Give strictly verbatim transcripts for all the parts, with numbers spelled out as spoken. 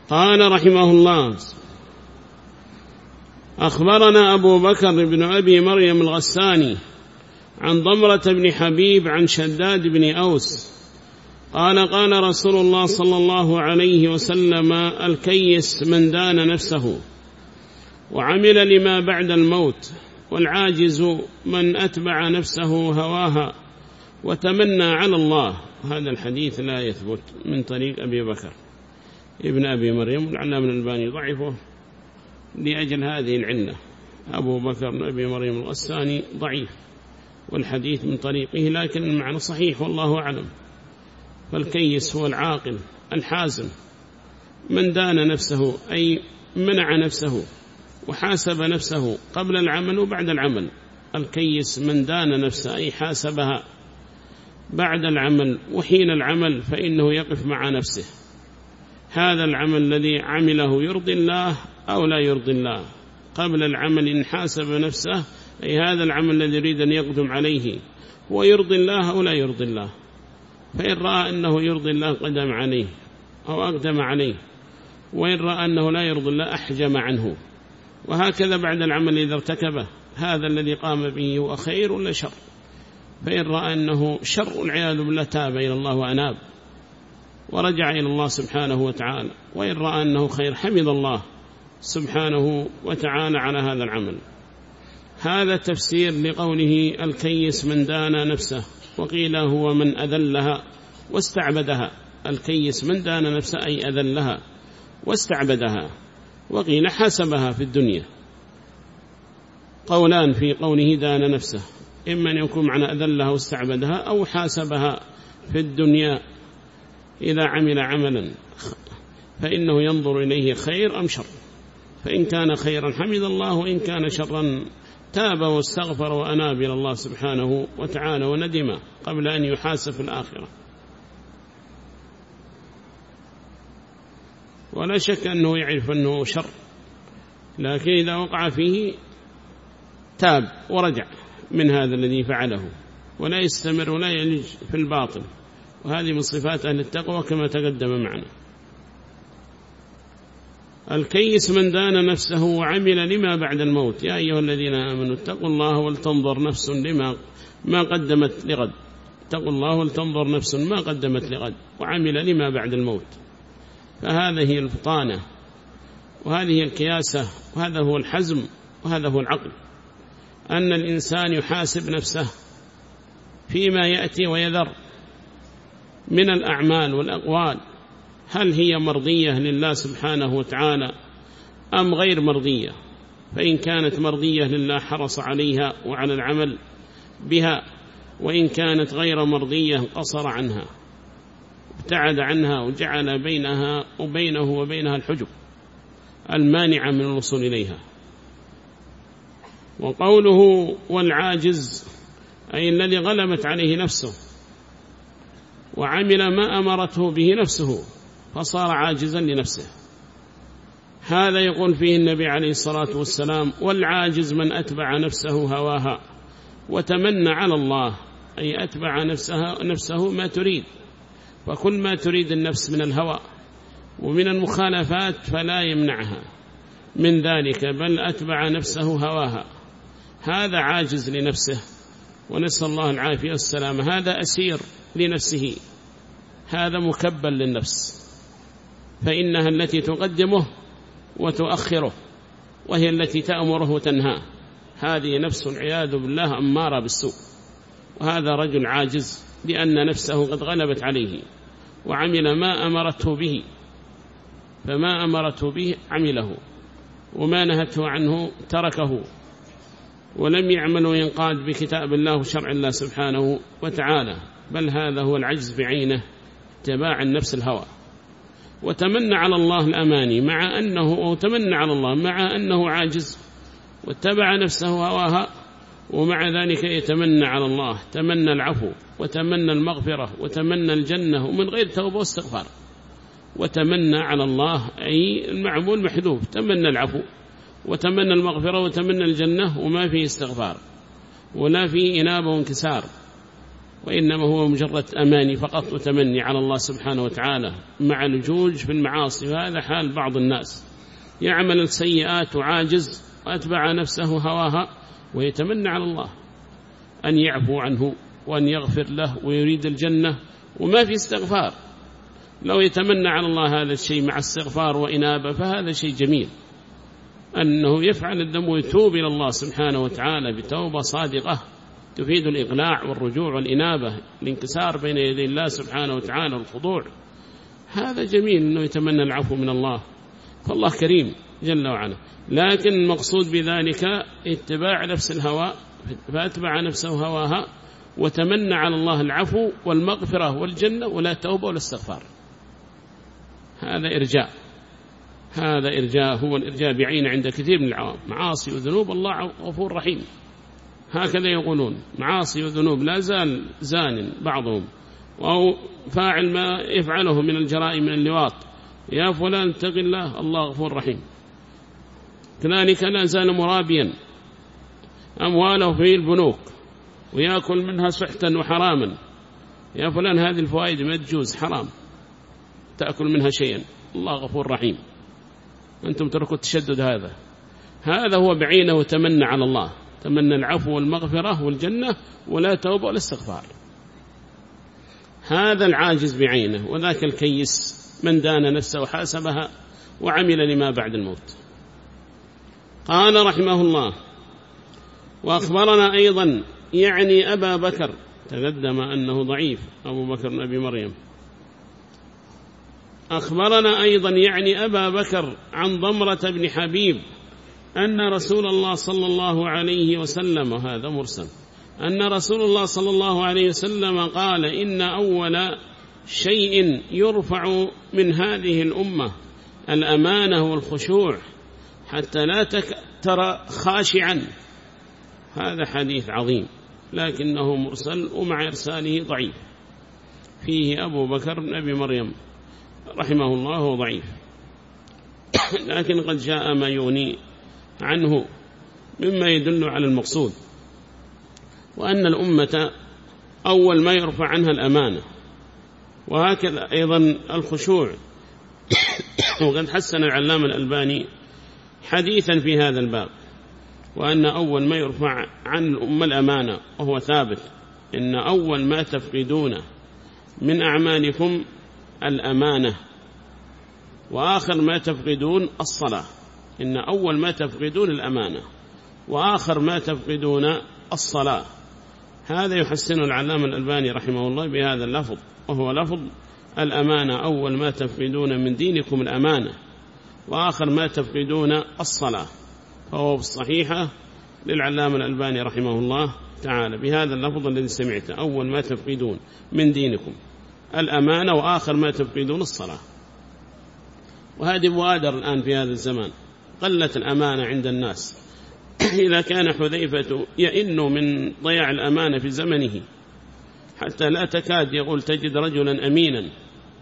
قال رحمه الله: أخبرنا أبو بكر بن أبي مريم الغساني عن ضمرة بن حبيب عن شداد بن أوس قال: قال رسول الله صلى الله عليه وسلم: الكيس من دان نفسه وعمل لما بعد الموت، والعاجز من أتبع نفسه هواها وتمنى على الله. هذا الحديث لا يثبت من طريق أبي بكر ابن أبي مريم، والعلامة الألباني ضعفه لأجل هذه العلة. أبو بكر بن أبي مريم الغساني ضعيف، والحديث من طريقه، لكن المعنى صحيح والله أعلم. فالكيس هو العاقل الحازم من دان نفسه، أي منع نفسه وحاسب نفسه قبل العمل وبعد العمل. الكيس من دان نفسه أي حاسبها بعد العمل وحين العمل، فإنه يقف مع نفسه: هذا العمل الذي عمله يرضي الله أو لا يرضي الله. قبل العمل إن حاسب نفسه، أي هذا العمل الذي يريد أن يقدم عليه هو يرضي الله أو لا يرضي الله. فإن رأى أنه يرضي الله قدم عليه أو أقدم عليه، وإن رأى أنه لا يرضي الله أحجم عنه. وهكذا بعد العمل إذا ارتكبه، هذا الذي قام به هو خير ولا شر. فإن رأى أنه شر والعياذ بالله تاب إلى الله وأناب ورجع إلى الله سبحانه وتعالى، وإن رأى أنه خير حمد الله سبحانه وتعالى على هذا العمل. هذا تفسير لقوله: الكيس من دان نفسه، وقيل هو من أذلها واستعبدها. الكيس من دان نفسه أي أذلها واستعبدها، وقيل حاسبها في الدنيا. قولان في قوله دان نفسه: إما أن يكون معنى أذلها واستعبدها، أو حاسبها في الدنيا إذا عمل عملا فإنه ينظر إليه خير أم شر، فإن كان خيرا حمد الله، وإن كان شرا تاب واستغفر وأناب إلى الله سبحانه وتعالى وندم قبل أن يحاسب في الآخرة. ولا شك أنه يعرف أنه شر، لكن إذا وقع فيه تاب ورجع من هذا الذي فعله، ولا يستمر ولا يلج في الباطل. وهذه من صفات أهل التقوى كما تقدم معنا. الكيس من دان نفسه وعمل لما بعد الموت. يا أيها الذين آمنوا اتقوا الله ولتنظر نفس لما ما قدمت لغد. اتقوا الله ولتنظر نفس ما قدمت لغد، وعمل لما بعد الموت. فهذه هي الفطانة، وهذه هي الكياسة، وهذا هو الحزم، وهذا هو العقل، أن الإنسان يحاسب نفسه فيما يأتي ويذر من الأعمال والأقوال، هل هي مرضية لله سبحانه وتعالى أم غير مرضية. فإن كانت مرضية لله حرص عليها وعلى العمل بها، وإن كانت غير مرضية قصر عنها، ابتعد عنها، وجعل بينها وبينه وبينها الحجب المانعة من الوصول إليها. وقوله والعاجز أي الذي غلبت عليه نفسه وعمل ما أمرته به نفسه فصار عاجزا لنفسه. هذا يقول فيه النبي عليه الصلاة والسلام: والعاجز من أتبع نفسه هواها وتمنى على الله، أي أتبع نفسها نفسه ما تريد. فكل ما تريد النفس من الهوى ومن المخالفات فلا يمنعها من ذلك، بل أتبع نفسه هواها. هذا عاجز لنفسه، ونسأل الله العافية والسلام. هذا أسير لنفسه، هذا مكبل للنفس، فإنها التي تقدمه وتؤخره، وهي التي تأمره وتنهاه. هذه نفس العياذ بالله أمارة بالسوء، وهذا رجل عاجز لأن نفسه قد غلبت عليه وعمل ما أمرته به، فما أمرته به عمله، وما نهته عنه تركه، ولم يعمل وينقاد بكتاب الله وشرع الله سبحانه وتعالى. بل هذا هو العجز بعينه، اتباع النفس الهوى. وتمنى على الله الأماني، مع أنه أو تمنى على الله مع أنه عاجز واتبع نفسه هواها، ومع ذلك يتمنى على الله، تمنى العفو وتمنى المغفرة وتمنى الجنة، ومن غير توبة واستغفار. وتمنى على الله أي المعمول محذوف، تمنى العفو وتمنى المغفرة وتمنى الجنة، وما فيه استغفار ولا فيه إنابة وانكسار. وإنما هو مجرد أماني فقط وتمني على الله سبحانه وتعالى مع اللجوج في المعاصي. وهذا حال بعض الناس، يعمل السيئات وعاجز وأتبع نفسه هواها ويتمنى على الله أن يعفو عنه وأن يغفر له ويريد الجنة وما في استغفار. لو يتمنى على الله هذا الشيء مع استغفار وإنابة فهذا شيء جميل، أنه يفعل الذنب ويتوب إلى الله سبحانه وتعالى بتوبة صادقة تفيد الإقلاع والرجوع والإنابة، الانكسار بين يدي الله سبحانه وتعالى والخضوع. هذا جميل أنه يتمنى العفو من الله، فالله كريم جل وعلا. لكن المقصود بذلك اتباع نفس الهوى، فأتبع نفسه هواها وتمنى على الله العفو والمغفرة والجنة ولا توبة ولا استغفار. هذا إرجاء، هذا إرجاء، هو الإرجاء بعين عند كثير من العوام. معاصي وذنوب الله غفور رحيم، هكذا يقولون. معاصي وذنوب لا زال زان بعضهم، أو فاعل ما يفعله من الجرائم من اللواط، يا فلان اتق الله الله غفور رحيم. كذلك لا زال مرابيا أمواله في البنوك ويأكل منها سحتا وحراما، يا فلان هذه الفوائد ما تجوز، حرام تأكل منها شيئا، الله غفور رحيم. أنتم تركوا التشدد. هذا هذا هو بعينه وتمنى على الله، تمنى العفو والمغفرة والجنة ولا توبة ولا استغفار. هذا العاجز بعينه. وذاك الكيس من دان نفسه وحاسبها وعمل لما بعد الموت. قال رحمه الله: وأخبرنا أيضا يعني أبا بكر، تقدم أنه ضعيف أبو بكر بن أبي مريم. أخبرنا أيضا يعني أبا بكر عن ضمرة بن حبيب أن رسول الله صلى الله عليه وسلم، وهذا مرسل، أن رسول الله صلى الله عليه وسلم قال: إن أول شيء يرفع من هذه الأمة الأمانة والخشوع حتى لا ترى خاشعا. هذا حديث عظيم لكنه مرسل، ومع إرساله ضعيف، فيه أبو بكر بن أبي مريم رحمه الله ضعيف، لكن قد جاء ما يغني عنه مما يدل على المقصود، وأن الأمة أول ما يرفع عنها الأمانة، وهكذا أيضا الخشوع. وقد حسن العلامة الألباني حديثا في هذا الباب، وأن أول ما يرفع عن الأمة الأمانة، وهو ثابت: إن أول ما تفقدون من أعمالكم الأمانة، وآخر ما تفقدون الصلاة. إن أول ما تفقدون الأمانة، وآخر ما تفقدون الصلاة. هذا يحسن العلامة الألباني رحمه الله بهذا اللفظ، وهو لفظ الأمانة: أول ما تفقدون من دينكم الأمانة، وآخر ما تفقدون الصلاة. فهو بالصحيحة للعلامة الألباني رحمه الله تعالى بهذا اللفظ الذي سمعته: أول ما تفقدون من دينكم الأمانة، وآخر ما تفقدون الصلاة. وهذه بوادر الآن في هذا الزمان، قلت الأمانة عند الناس. إذا كان حذيفة يئن من ضياع الأمانة في زمنه حتى لا تكاد يقول تجد رجلا أمينا،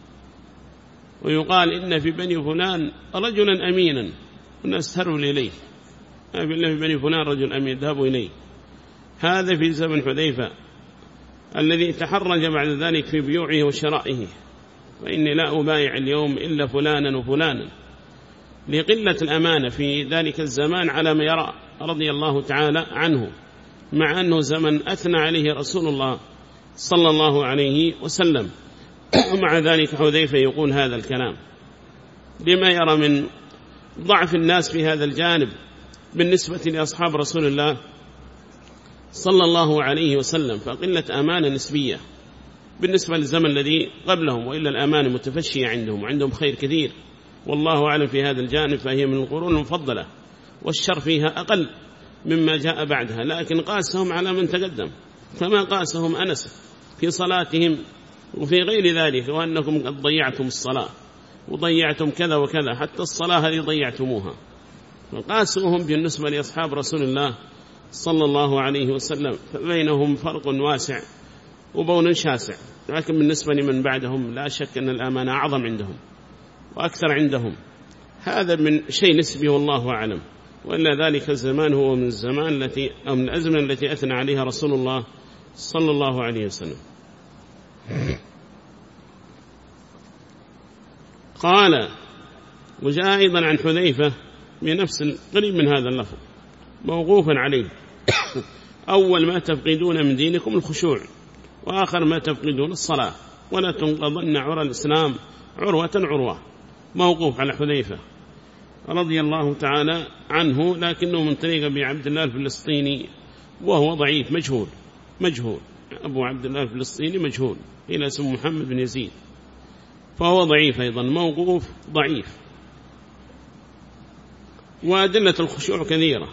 ويقال إن في بني فلان رجلا أمينا، والناس ترول إليه، ما في بني فلان رجل أمين ذهبوا إليه. هذا في زمن حذيفة الذي تحرج بعد ذلك في بيوعه وشرائه، وإني لا أبايع اليوم إلا فلانا وفلانا، لقلة الأمانة في ذلك الزمان على ما يرى رضي الله تعالى عنه، مع أنه زمن أثنى عليه رسول الله صلى الله عليه وسلم. ومع ذلك حذيفة يقول هذا الكلام لما يرى من ضعف الناس في هذا الجانب بالنسبة لأصحاب رسول الله صلى الله عليه وسلم، فقلة أمانة نسبية بالنسبة للزمن الذي قبلهم، وإلا الأمانة متفشية عندهم، وعندهم خير كثير والله أعلم في هذا الجانب، فهي من القرون المفضلة، والشر فيها أقل مما جاء بعدها. لكن قاسهم على من تقدم، كما قاسهم أنس في صلاتهم وفي غير ذلك، وأنكم قد ضيعتم الصلاة وضيعتم كذا وكذا، حتى الصلاة هذه ضيعتموها. وقاسوهم بالنسبة لأصحاب رسول الله صلى الله عليه وسلم، فبينهم فرق واسع وبون شاسع. لكن بالنسبة لمن بعدهم لا شك أن الأمانة أعظم عندهم وأكثر عندهم. هذا من شيء نسبي والله أعلم، وإلا ذلك الزمان هو من الزمان التي أو من الأزمنة التي أثنى عليها رسول الله صلى الله عليه وسلم. قال وجاء أيضا عن حذيفة بنفس قريب من هذا اللفظ موقوفا عليه: أول ما تفقدون من دينكم الخشوع، وآخر ما تفقدون الصلاة، ولا تنقضن عرى الإسلام عروة عروة. موقوف على حذيفة رضي الله تعالى عنه، لكنه من طريق أبي عبد الله الفلسطيني وهو ضعيف مجهول مجهول أبو عبد الله الفلسطيني مجهول إلى اسم محمد بن يزيد، فهو ضعيف أيضا، موقوف ضعيف. وأدلة الخشوع كثيرة،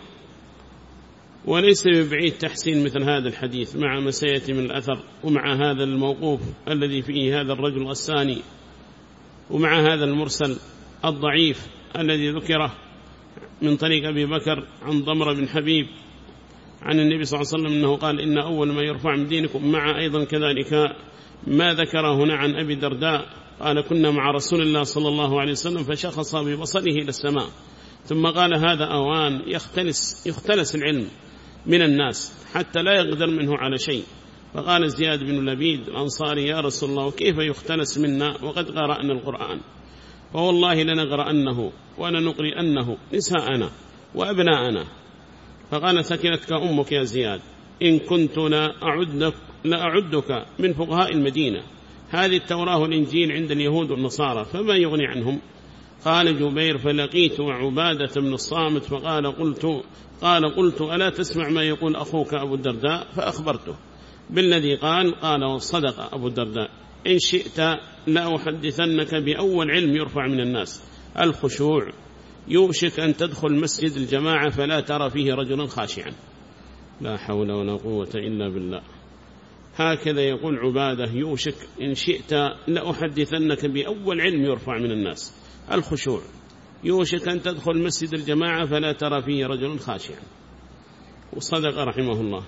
وليس ببعيد تحسين مثل هذا الحديث مع ما سيأتي من الأثر، ومع هذا الموقوف الذي فيه هذا الرجل الثاني، ومع هذا المرسل الضعيف الذي ذكره من طريق أبي بكر عن ضمرة بن حبيب عن النبي صلى الله عليه وسلم أنه قال: إن أول ما يرفع من دينكم، مع أيضا كذلك ما ذكر هنا عن أبي درداء قال: كنا مع رسول الله صلى الله عليه وسلم فشخص ببصره إلى السماء، ثم قال: هذا أوان يختلس, يختلس العلم من الناس حتى لا يقدر منه على شيء. فقال زياد بن لبيد الأنصاري: يا رسول الله، كيف يختلس منا وقد قرأنا القرآن؟ فوالله لنقرأنه ولنقرئنه نساءنا وأبناءنا. فقال: ثكلتك أمك يا زياد، إن كنت لأعدك, لأعدك من فقهاء المدينة. هذه التوراة والإنجيل عند اليهود والنصارى، فما يغني عنهم؟ قال جبير: فلقيت عبادة بن الصامت فقال قلت قال قلت ألا تسمع ما يقول أخوك أبو الدرداء؟ فأخبرته بالذي قال. قال: وصدق أبو الدرداء، إن شئت لا أحدثنك بأول علم يرفع من الناس: الخشوع. يوشك أن تدخل مسجد الجماعة فلا ترى فيه رجلا خاشعا. لا حول ولا قوة إلا بالله. هكذا يقول عبادة: يوشك إن شئت لأحدثنك بأول علم يرفع من الناس: الخشوع. يوشك أن تدخل مسجد الجماعة فلا ترى فيه رجل خاشعا. وصدق رحمه الله،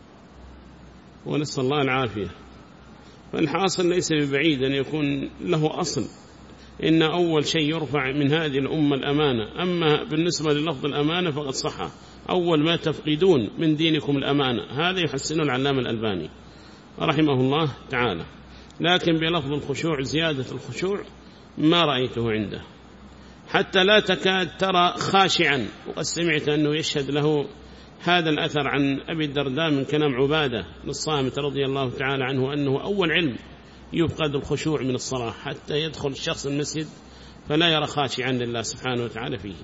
ونسأل الله العافية. فالحاصل ليس ببعيد أن يكون له أصل، إن أول شيء يرفع من هذه الأمة الأمانة. أما بالنسبة للفظ الأمانة فقد صح: أول ما تفقدون من دينكم الأمانة. هذا يحسن العلامة الألباني رحمه الله تعالى. لكن بلفظ الخشوع، زيادة الخشوع، ما رأيته عنده، حتى لا تكاد ترى خاشعا. وقد سمعت أنه يشهد له هذا الأثر عن أبي الدرداء من كلام عبادة بن الصامت رضي الله تعالى عنه، أنه أول علم يفقد الخشوع من الصلاة، حتى يدخل الشخص المسجد فلا يرى خاشعا لله سبحانه وتعالى فيه.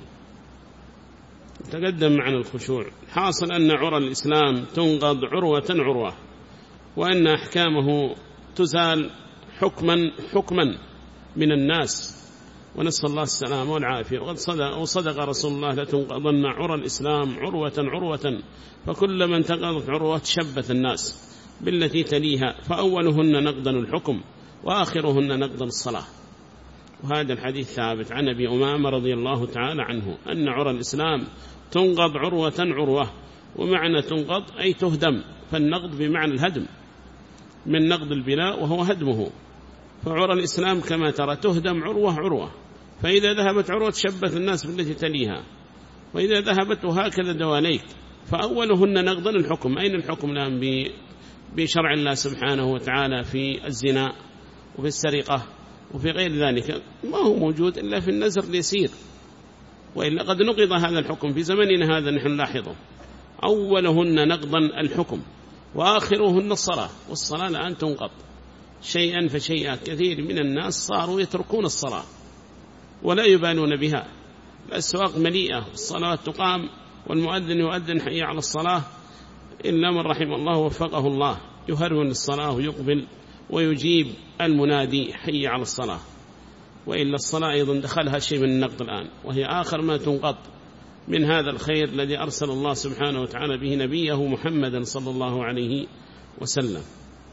تقدم معنا الخشوع. حاصل أن عرى الإسلام تنقض عروة عروة، وأن أحكامه تزال حكما حكما من الناس، ونسأل الله السلامة والعافية. وقد صدق, وصدق رسول الله: لتنقضن عرى الإسلام عروة عروة، فكلما انتقضت عروة شبت الناس بالتي تليها، فأولهن نقضا الحكم وآخرهن نقضا الصلاة. وهذا الحديث ثابت عن أبي أمامة رضي الله تعالى عنه أن عرى الإسلام تنقض عروة عروة. ومعنى تنقض أي تهدم، فالنقض بمعنى الهدم من نقض البناء وهو هدمه. فعرى الإسلام كما ترى تهدم عروة عروة، فإذا ذهبت عروة شبت الناس بالتي تليها، وإذا ذهبت وهكذا دواليك. فأولهن نقضا الحكم. أين الحكم الآن بشرع الله سبحانه وتعالى في الزنا وفي السرقة وفي غير ذلك؟ ما هو موجود إلا في النزر اليسير، وإلا قد نقض هذا الحكم في زمننا هذا. نحن نلاحظه: أولهن نقضا الحكم وآخرهن الصلاة. والصلاة الآن تنقض شيئا فشيئا. كثير من الناس صاروا يتركون الصلاة ولا يبالون بها. الأسواق مليئة، الصلاة تقام والمؤذن يؤذن حي على الصلاة، إلا من رحم الله وفقه الله، يهرول الصلاة ويقبل ويجيب المنادي حي على الصلاة. وإلا الصلاة أيضا دخلها شيء من النقض الآن، وهي آخر ما تنقض من هذا الخير الذي أرسل الله سبحانه وتعالى به نبيه محمدا صلى الله عليه وسلم.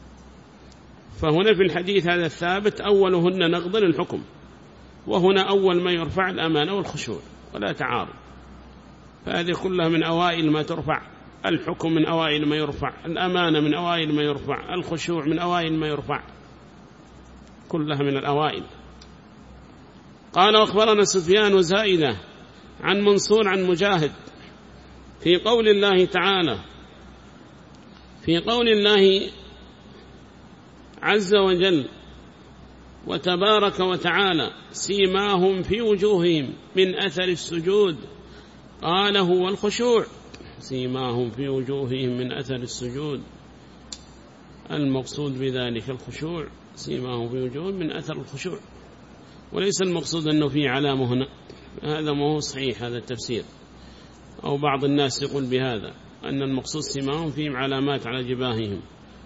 فهنا في الحديث هذا الثابت: أولهن نقضا الحكم. وهنا أول ما يرفع الأمانة والخشوع، ولا تعارض. فهذه كلها من أوائل ما ترفع. الحكم من أوائل ما يرفع، الأمانة من أوائل ما يرفع، الخشوع من أوائل ما يرفع، كلها من الأوائل. قال: وأخبرنا سفيان وزائدة عن منصور عن مجاهد في قول الله تعالى: في قول الله عز وجل وتبارك وتعالى سيماهم في وجوههم من أثر السجود، قال هو الخشوع. سيماهم في وجوههم من أثر السجود، المقصود بذلك الخشوع، سيماهم في وجوههم من أثر الخشوع، وليس المقصود أنه في علامة هنا، هذا ما هو صحيح هذا التفسير، أو بعض الناس يقول بهذا أن المقصود سيماهم فيهم علامات على جباههم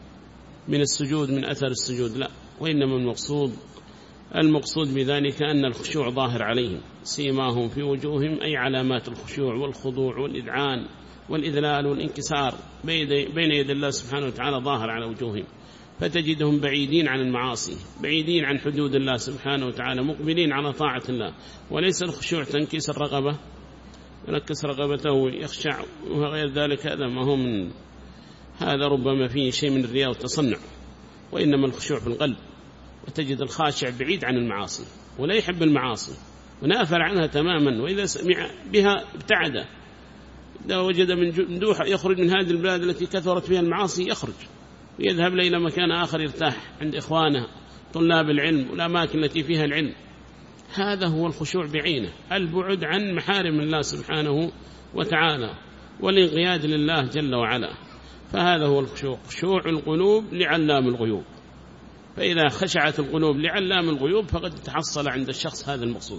من السجود من أثر السجود، لا، وإنما المقصود المقصود بذلك أن الخشوع ظاهر عليهم، سيماهم في وجوههم أي علامات الخشوع والخضوع والإذعان والإذلال والانكسار بين يد الله سبحانه وتعالى ظاهر على وجوههم، فتجدهم بعيدين عن المعاصي، بعيدين عن حدود الله سبحانه وتعالى، مقبلين على طاعة الله. وليس الخشوع تنكيس الرغبة، ينكس رغبته ويخشع وغير ذلك، هذا ما هو من هذا ربما فيه شيء من الرياء والتصنع، وإنما الخشوع في القلب. وتجد الخاشع بعيد عن المعاصي ولا يحب المعاصي ونافر عنها تماما، وإذا سمع بها ابتعد، إذا وجد من دوح يخرج من هذه البلاد التي كثرت فيها المعاصي يخرج ويذهب إلى مكان آخر يرتاح عند إخوانه طلاب العلم والأماكن التي فيها العلم. هذا هو الخشوع بعينه، البعد عن محارم الله سبحانه وتعالى والانقياد لله جل وعلا. فهذا هو الخشوع، خشوع القلوب لعلام الغيوب. فإذا خشعت القلوب لعلام الغيوب فقد تحصل عند الشخص هذا المقصود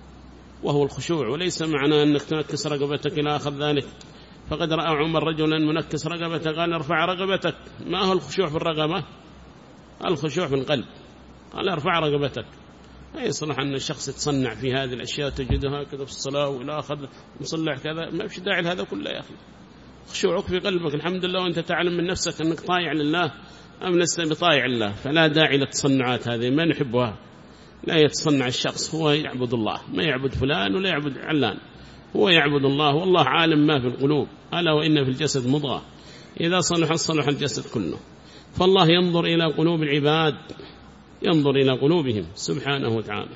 وهو الخشوع. وليس معنى أنك تنكس رقبتك إلى آخر ذلك. فقد رأى عمر رجلا منكس رقبته قال ارفع رقبتك. ما هو الخشوع في الرقبة؟ الخشوع في القلب. قال ارفع رقبتك. لا يصلح أن الشخص يتصنع في هذه الأشياء تجدها كذا في الصلاة وإلى آخر مصلح كذا، ما فيش داعي لهذا كله يا أخي. خشوعك في قلبك الحمد لله، وأنت تعلم من نفسك أنك طائع لله أم لست بطائع الله، فلا داعي للتصنعات هذه ما نحبها. لا يتصنع الشخص، هو يعبد الله، ما يعبد فلان ولا يعبد علان، هو يعبد الله، والله عالم ما في القلوب. ألا وإن في الجسد مضغة إذا صلح صلح الجسد كله. فالله ينظر إلى قلوب العباد، ينظر إلى قلوبهم سبحانه وتعالى.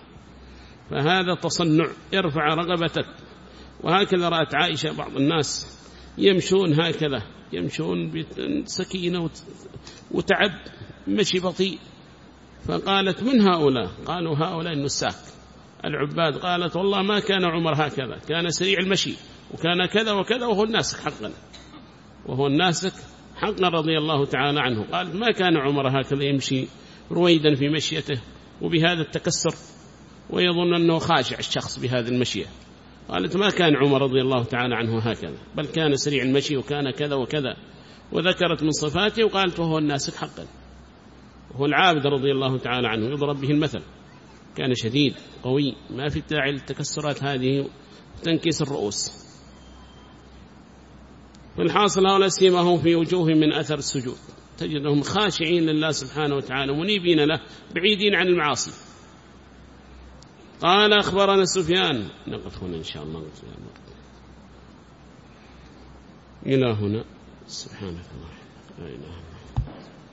فهذا تصنع، ارفع رغبتك. وهكذا رأت عائشة بعض الناس يمشون هكذا، يمشون بسكينة وتعب، مشي بطيء، فقالت من هؤلاء؟ قالوا هؤلاء النساك العباد. قالت والله ما كان عمر هكذا، كان سريع المشي وكان كذا وكذا، وهو الناسك حقا، وهو الناسك حقا رضي الله تعالى عنه. قالت ما كان عمر هكذا يمشي رويدا في مشيته وبهذا التكسر، ويظن أنه خاشع الشخص بهذه المشية. قالت ما كان عمر رضي الله تعالى عنه هكذا، بل كان سريع المشي وكان كذا وكذا، وذكرت من صفاته وقالت وهو الناسك حقا، وهو العابد رضي الله تعالى عنه يضرب به المثل، كان شديد قوي، ما في داعي للتكسرات هذه وتنكيس الرؤوس. والحاصل هؤلاء سيماهم في وجوههم من أثر السجود، تجدهم خاشعين لله سبحانه وتعالى منيبين له بعيدين عن المعاصي. قال أخبرنا سفيان، نقف هنا إن شاء الله إلى هنا. سبحانك الله لا إله إلا أنت.